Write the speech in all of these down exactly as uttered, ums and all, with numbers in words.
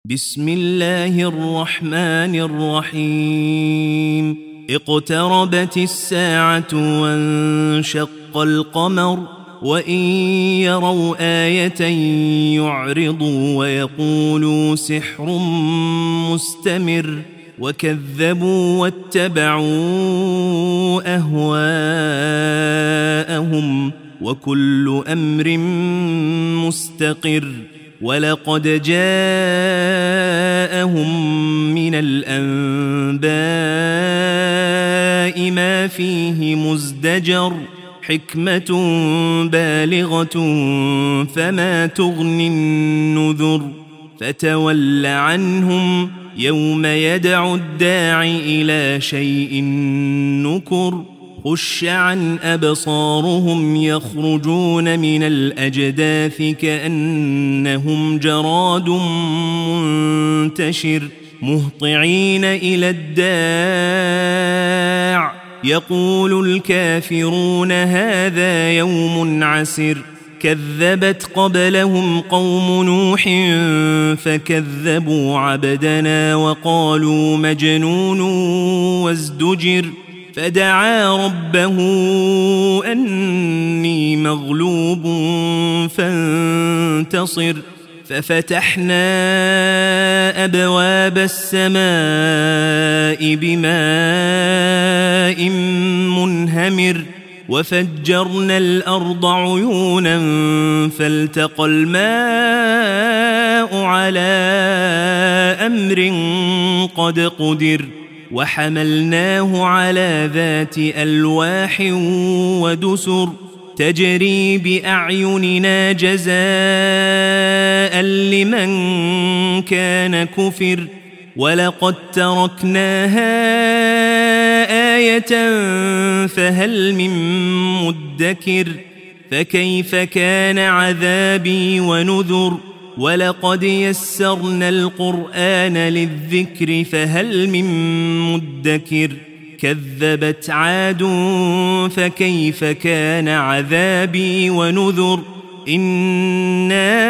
بسم الله الرحمن الرحيم اقتربت الساعة وانشق القمر وإن يروا آية يعرضوا ويقولوا سحر مستمر وكذبوا واتبعوا أهواءهم وكل أمر مستقر ولقد جاءهم من الأنباء ما فيه مزدجر حكمة بالغة فما تغني النذر فتول عنهم يوم يدعو الداعي إلى شيء نكر خش عن أبصارهم يخرجون من الأجداث كأنهم جراد منتشر مهطعين إلى الداع يقول الكافرون هذا يوم عسر كذبت قبلهم قوم نوح فكذبوا عبدنا وقالوا مجنون وازدجر فدعا ربه أني مغلوب فانتصر ففتحنا أبواب السماء بماء منهمر وفجرنا الأرض عيونا فالتقى الماء على أمر قد قدر وحملناه على ذات ألواح ودسر تجري بأعيننا جزاء لمن كان كفر ولقد تركناها آية فهل من مدكر فكيف كان عذابي ونذر ولقد يسرنا القرآن للذكر فهل من مدكر كذبت عاد فكيف كان عذابي ونذر إنا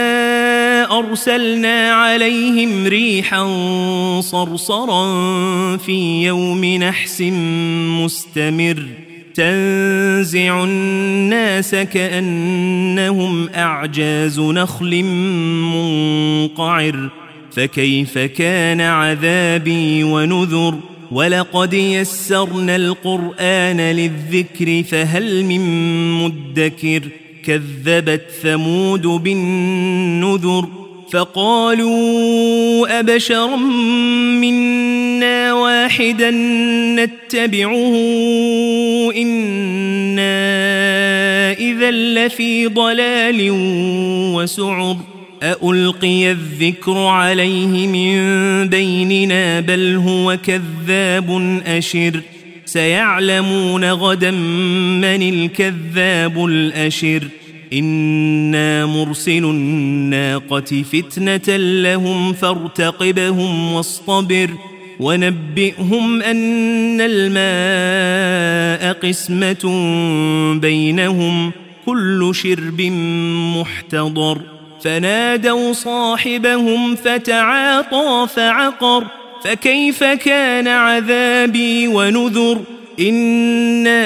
أرسلنا عليهم ريحا صرصرا في يوم نحس مستمر تنزع الناس كأنهم أعجاز نخل منقعر فكيف كان عذابي ونذر ولقد يسرنا القرآن للذكر فهل من مدكر كذبت ثمود بالنذر فقالوا أبشرا منا واحدا نتبعه إنا إذا لفي ضلال وسعر أألقي الذكر عليه من بيننا بل هو كذاب أشر سيعلمون غدا من الكذاب الأشر إنا مرسل الناقة فتنة لهم فارتقبهم واصطبر ونبئهم أن الماء قسمة بينهم كل شرب محتضر فنادوا صاحبهم فتعاطى فعقر فكيف كان عذابي ونذر إنا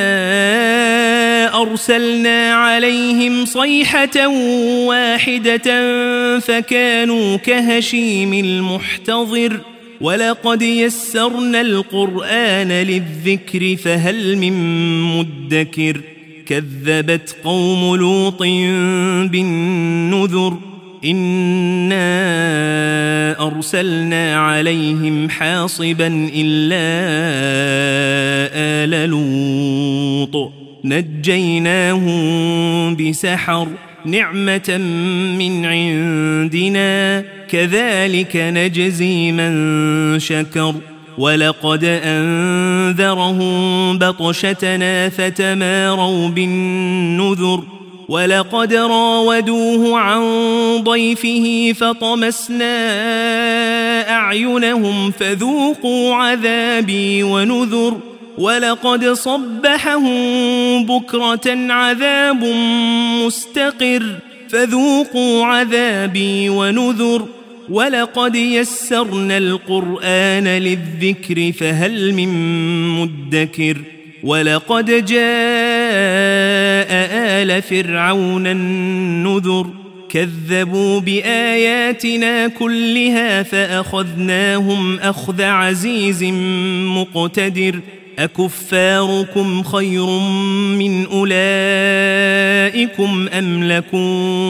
أرسلنا عليهم صيحة واحدة فكانوا كهشيم المحتضر ولقد يسرنا القرآن للذكر فهل من مدكر كذبت قوم لوط بالنذر إنا أرسلنا عليهم حاصبا إلا آل لوط نجيناهم بسحر نعمة من عندنا كذلك نجزي من شكر ولقد أنذرهم بطشتنا فتماروا بالنذر ولقد راودوه عن ضيفه فطمسنا أعينهم فذوقوا عذابي ونذر ولقد صبحهم بكرة عذاب مستقر فذوقوا عذابي ونذر ولقد يسرنا القرآن للذكر فهل من مدكر ولقد جاء آل فرعون النذر كذبوا بآياتنا كلها فأخذناهم أخذ عزيز مقتدر أكفاركم خير من أولئكم أم لكم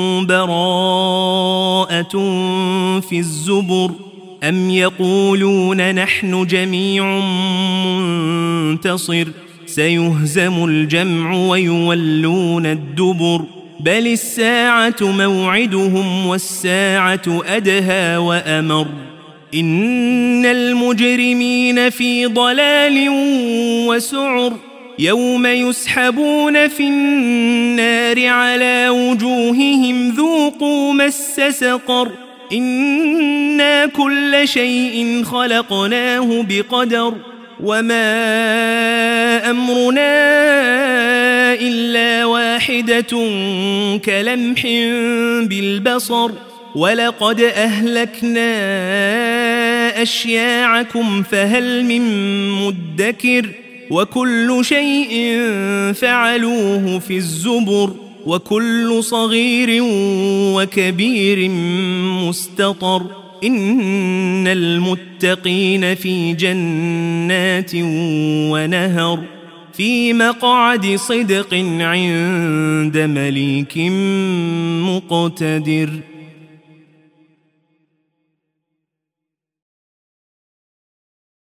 براءة في الزبر أم يقولون نحن جميع منتصر سيهزم الجمع ويولون الدبر بل الساعة موعدهم والساعة أدهى وأمر إن المجرمين في ضلال وسعر يوم يسحبون في النار على وجوههم ذوقوا مس سقر إنا كل شيء خلقناه بقدر وما أمرنا إلا واحدة كلمح بالبصر ولقد أهلكنا أشياعكم فهل من مدكر وكل شيء فعلوه في الزبر وكل صغير وكبير مستطر إن المتقين في جنات ونهر في مقعد صدق عند مليك مقتدر.